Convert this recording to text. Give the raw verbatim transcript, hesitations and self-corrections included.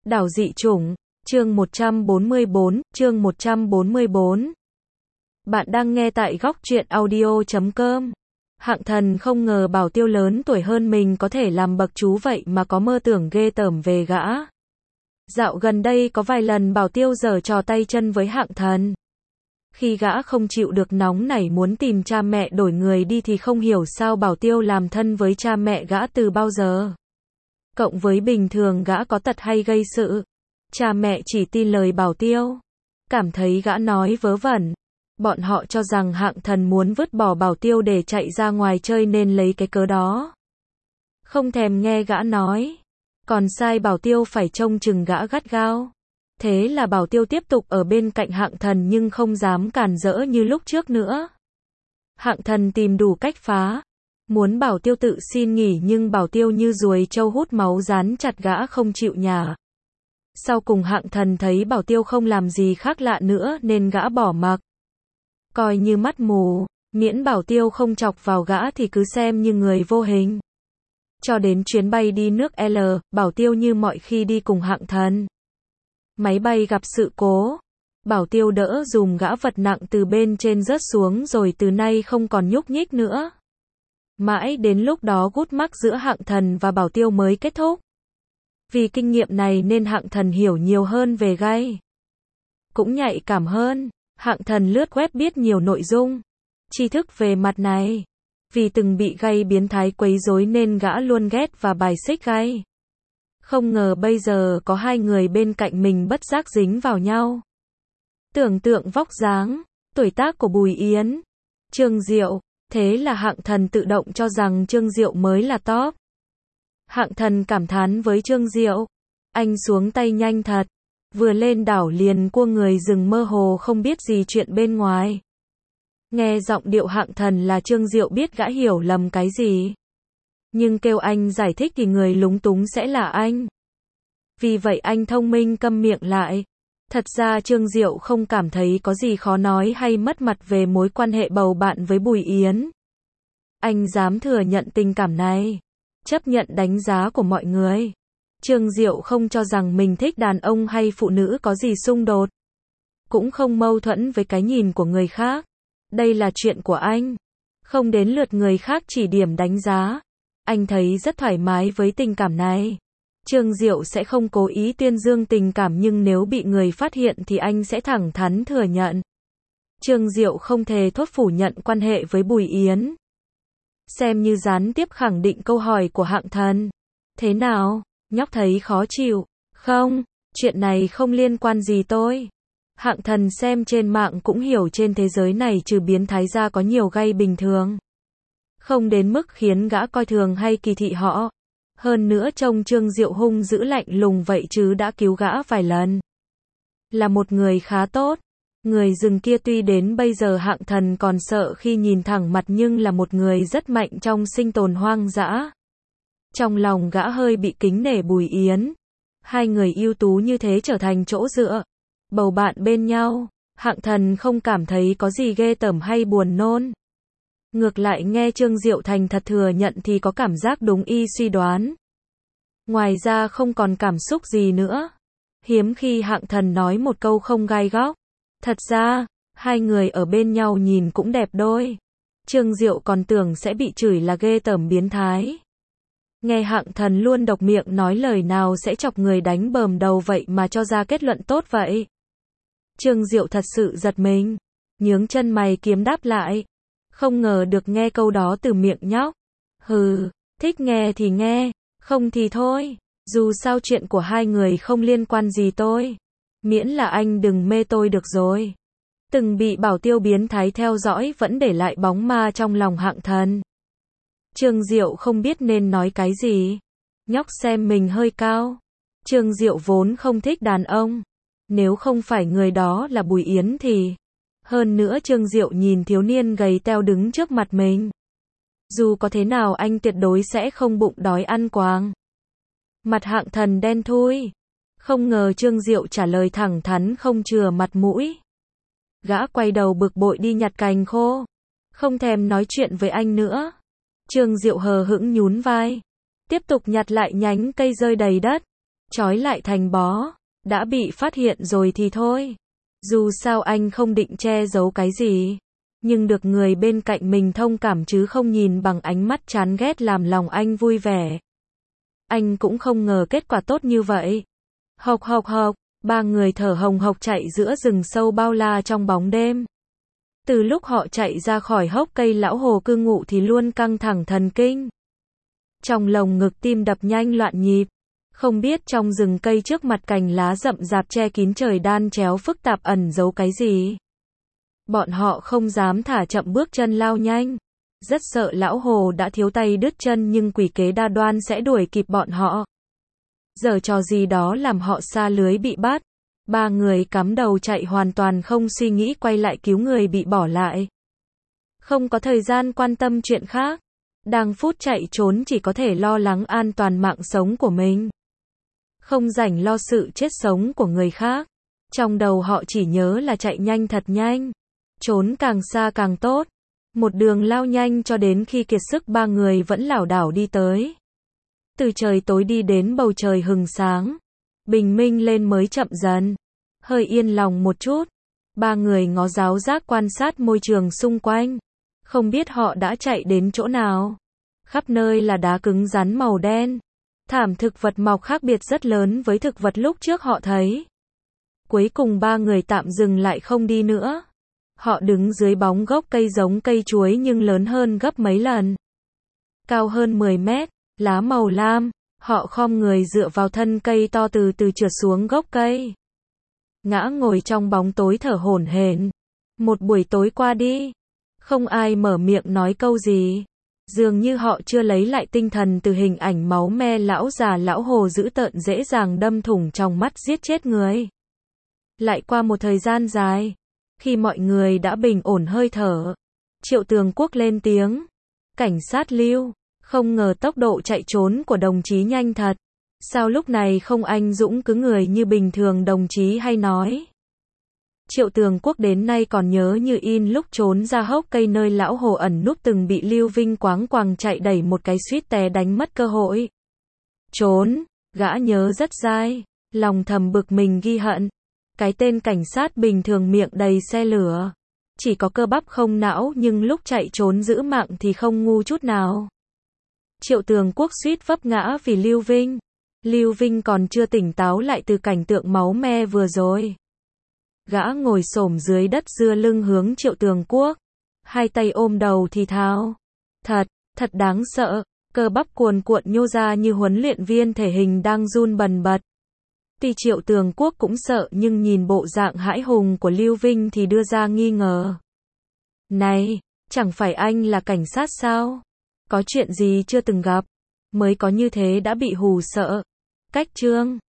Đảo dị chủng, chương một trăm bốn mươi bốn, chương một trăm bốn mươi bốn. Bạn đang nghe tại góc truyện audio chấm com. Hạng Thần không ngờ Bảo Tiêu lớn tuổi hơn mình có thể làm bậc chú vậy mà có mơ tưởng ghê tởm về gã. Dạo gần đây có vài lần Bảo Tiêu giở trò tay chân với Hạng Thần. Khi gã không chịu được nóng nảy muốn tìm cha mẹ đổi người đi thì không hiểu sao Bảo Tiêu làm thân với cha mẹ gã từ bao giờ. Cộng với bình thường gã có tật hay gây sự. Cha mẹ chỉ tin lời Bảo Tiêu. Cảm thấy gã nói vớ vẩn. Bọn họ cho rằng Hạng Thần muốn vứt bỏ Bảo Tiêu để chạy ra ngoài chơi nên lấy cái cớ đó. Không thèm nghe gã nói. Còn sai Bảo Tiêu phải trông chừng gã gắt gao. Thế là Bảo Tiêu tiếp tục ở bên cạnh Hạng Thần nhưng không dám cản rỡ như lúc trước nữa. Hạng Thần tìm đủ cách phá. Muốn Bảo Tiêu tự xin nghỉ nhưng Bảo Tiêu như ruồi trâu hút máu dán chặt gã không chịu nhả. Sau cùng Hạng Thần thấy Bảo Tiêu không làm gì khác lạ nữa nên gã bỏ mặc. Coi như mắt mù, miễn Bảo Tiêu không chọc vào gã thì cứ xem như người vô hình. Cho đến chuyến bay đi nước L, Bảo Tiêu như mọi khi đi cùng Hạng Thần. Máy bay gặp sự cố. Bảo Tiêu đỡ dùm gã vật nặng từ bên trên rớt xuống rồi từ nay không còn nhúc nhích nữa. Mãi đến lúc đó gút mắc giữa Hạng Thần và Bảo Tiêu mới kết thúc. Vì kinh nghiệm này nên Hạng Thần hiểu nhiều hơn về gay. Cũng nhạy cảm hơn. Hạng Thần lướt web biết nhiều nội dung, tri thức về mặt này. Vì từng bị gay biến thái quấy rối nên gã luôn ghét và bài xích gay. Không ngờ bây giờ có hai người bên cạnh mình bất giác dính vào nhau. Tưởng tượng vóc dáng, tuổi tác của Bùi Yến, Trương Diệu. Thế là Hạng Thần tự động cho rằng Trương Diệu mới là top. Hạng Thần cảm thán với Trương Diệu. Anh xuống tay nhanh thật. Vừa lên đảo liền cua người rừng mơ hồ không biết gì chuyện bên ngoài. Nghe giọng điệu Hạng Thần là Trương Diệu biết gã hiểu lầm cái gì. Nhưng kêu anh giải thích thì người lúng túng sẽ là anh. Vì vậy anh thông minh câm miệng lại. Thật ra Trương Diệu không cảm thấy có gì khó nói hay mất mặt về mối quan hệ bầu bạn với Bùi Yến. Anh dám thừa nhận tình cảm này. Chấp nhận đánh giá của mọi người. Trương Diệu không cho rằng mình thích đàn ông hay phụ nữ có gì xung đột. Cũng không mâu thuẫn với cái nhìn của người khác. Đây là chuyện của anh. Không đến lượt người khác chỉ điểm đánh giá. Anh thấy rất thoải mái với tình cảm này. Trương Diệu sẽ không cố ý tuyên dương tình cảm nhưng nếu bị người phát hiện thì anh sẽ thẳng thắn thừa nhận. Trương Diệu không thề thốt phủ nhận quan hệ với Bùi Yến. Xem như gián tiếp khẳng định câu hỏi của Hạng Thần. Thế nào, nhóc thấy khó chịu? Không, chuyện này không liên quan gì tôi. Hạng Thần xem trên mạng cũng hiểu trên thế giới này trừ biến thái ra có nhiều gay bình thường. Không đến mức khiến gã coi thường hay kỳ thị họ. Hơn nữa trông Trương Diệu hung dữ lạnh lùng vậy chứ đã cứu gã vài lần. Là một người khá tốt. Người rừng kia tuy đến bây giờ Hạng Thần còn sợ khi nhìn thẳng mặt nhưng là một người rất mạnh trong sinh tồn hoang dã. Trong lòng gã hơi bị kính nể Bùi Yến. Hai người ưu tú như thế trở thành chỗ dựa. Bầu bạn bên nhau. Hạng Thần không cảm thấy có gì ghê tởm hay buồn nôn. Ngược lại nghe Trương Diệu thành thật thừa nhận thì có cảm giác đúng y suy đoán. Ngoài ra không còn cảm xúc gì nữa. Hiếm khi Hạng Thần nói một câu không gai góc. Thật ra, hai người ở bên nhau nhìn cũng đẹp đôi. Trương Diệu còn tưởng sẽ bị chửi là ghê tởm biến thái. Nghe Hạng Thần luôn độc miệng nói lời nào sẽ chọc người đánh bờm đầu vậy mà cho ra kết luận tốt vậy. Trương Diệu thật sự giật mình. Nhướng chân mày kiếm đáp lại. Không ngờ được nghe câu đó từ miệng nhóc. Hừ, thích nghe thì nghe, không thì thôi. Dù sao chuyện của hai người không liên quan gì tôi. Miễn là anh đừng mê tôi được rồi. Từng bị Bảo Tiêu biến thái theo dõi vẫn để lại bóng ma trong lòng Hạng Thần. Trương Diệu không biết nên nói cái gì. Nhóc xem mình hơi cao. Trương Diệu vốn không thích đàn ông. Nếu không phải người đó là Bùi Yến thì... Hơn nữa Trương Diệu nhìn thiếu niên gầy teo đứng trước mặt mình. Dù có thế nào anh tuyệt đối sẽ không bụng đói ăn quàng. Mặt Hạng Thần đen thui. Không ngờ Trương Diệu trả lời thẳng thắn không chừa mặt mũi. Gã quay đầu bực bội đi nhặt cành khô. Không thèm nói chuyện với anh nữa. Trương Diệu hờ hững nhún vai. Tiếp tục nhặt lại nhánh cây rơi đầy đất. trói lại thành bó. Đã bị phát hiện rồi thì thôi. Dù sao anh không định che giấu cái gì. Nhưng được người bên cạnh mình thông cảm chứ không nhìn bằng ánh mắt chán ghét làm lòng anh vui vẻ. Anh cũng không ngờ kết quả tốt như vậy. Hộc hộc hộc, ba người thở hồng hộc chạy giữa rừng sâu bao la trong bóng đêm. Từ lúc họ chạy ra khỏi hốc cây lão hồ cư ngụ thì luôn căng thẳng thần kinh. Trong lồng ngực tim đập nhanh loạn nhịp. Không biết trong rừng cây trước mặt cành lá rậm rạp che kín trời đan chéo phức tạp ẩn giấu cái gì. Bọn họ không dám thả chậm bước chân lao nhanh. Rất sợ lão hồ đã thiếu tay đứt chân nhưng quỷ kế đa đoan sẽ đuổi kịp bọn họ. Giờ trò gì đó làm họ xa lưới bị bắt. Ba người cắm đầu chạy hoàn toàn không suy nghĩ quay lại cứu người bị bỏ lại. Không có thời gian quan tâm chuyện khác. Đang phút chạy trốn chỉ có thể lo lắng an toàn mạng sống của mình. Không rảnh lo sự chết sống của người khác. Trong đầu họ chỉ nhớ là chạy nhanh thật nhanh. Trốn càng xa càng tốt. Một đường lao nhanh cho đến khi kiệt sức ba người vẫn lảo đảo đi tới. Từ trời tối đi đến bầu trời hừng sáng. Bình minh lên mới chậm dần. Hơi yên lòng một chút. Ba người ngó giáo giác quan sát môi trường xung quanh. Không biết họ đã chạy đến chỗ nào. Khắp nơi là đá cứng rắn màu đen. Thảm thực vật mọc khác biệt rất lớn với thực vật lúc trước họ thấy. Cuối cùng ba người tạm dừng lại không đi nữa. Họ đứng dưới bóng gốc cây giống cây chuối nhưng lớn hơn gấp mấy lần. Cao hơn mười mét, lá màu lam. Họ khom người dựa vào thân cây to từ từ trượt xuống gốc cây. Ngã ngồi trong bóng tối thở hổn hển. Một buổi tối qua đi. Không ai mở miệng nói câu gì. Dường như họ chưa lấy lại tinh thần từ hình ảnh máu me lão già lão hồ dữ tợn dễ dàng đâm thủng trong mắt giết chết người. Lại qua một thời gian dài. Khi mọi người đã bình ổn hơi thở. Triệu Tường Quốc lên tiếng. Cảnh sát Lưu. Không ngờ tốc độ chạy trốn của đồng chí nhanh thật. Sao lúc này không anh dũng cứ người như bình thường đồng chí hay nói. Triệu Tường Quốc đến nay còn nhớ như in lúc trốn ra hốc cây nơi lão hồ ẩn núp từng bị Lưu Vinh quáng quàng chạy đẩy một cái suýt té đánh mất cơ hội. Trốn, gã nhớ rất dai, lòng thầm bực mình ghi hận. Cái tên cảnh sát bình thường miệng đầy xe lửa. Chỉ có cơ bắp không não nhưng lúc chạy trốn giữ mạng thì không ngu chút nào. Triệu Tường Quốc suýt vấp ngã vì Lưu Vinh. Lưu Vinh còn chưa tỉnh táo lại từ cảnh tượng máu me vừa rồi. Gã ngồi xổm dưới đất dưa lưng hướng Triệu Tường Quốc. Hai tay ôm đầu thì thào. Thật, thật đáng sợ. Cơ bắp cuồn cuộn nhô ra như huấn luyện viên thể hình đang run bần bật. Tuy Triệu Tường Quốc cũng sợ nhưng nhìn bộ dạng hãi hùng của Lưu Vinh thì đưa ra nghi ngờ. Này, chẳng phải anh là cảnh sát sao? Có chuyện gì chưa từng gặp? Mới có như thế đã bị hù sợ. Cách chương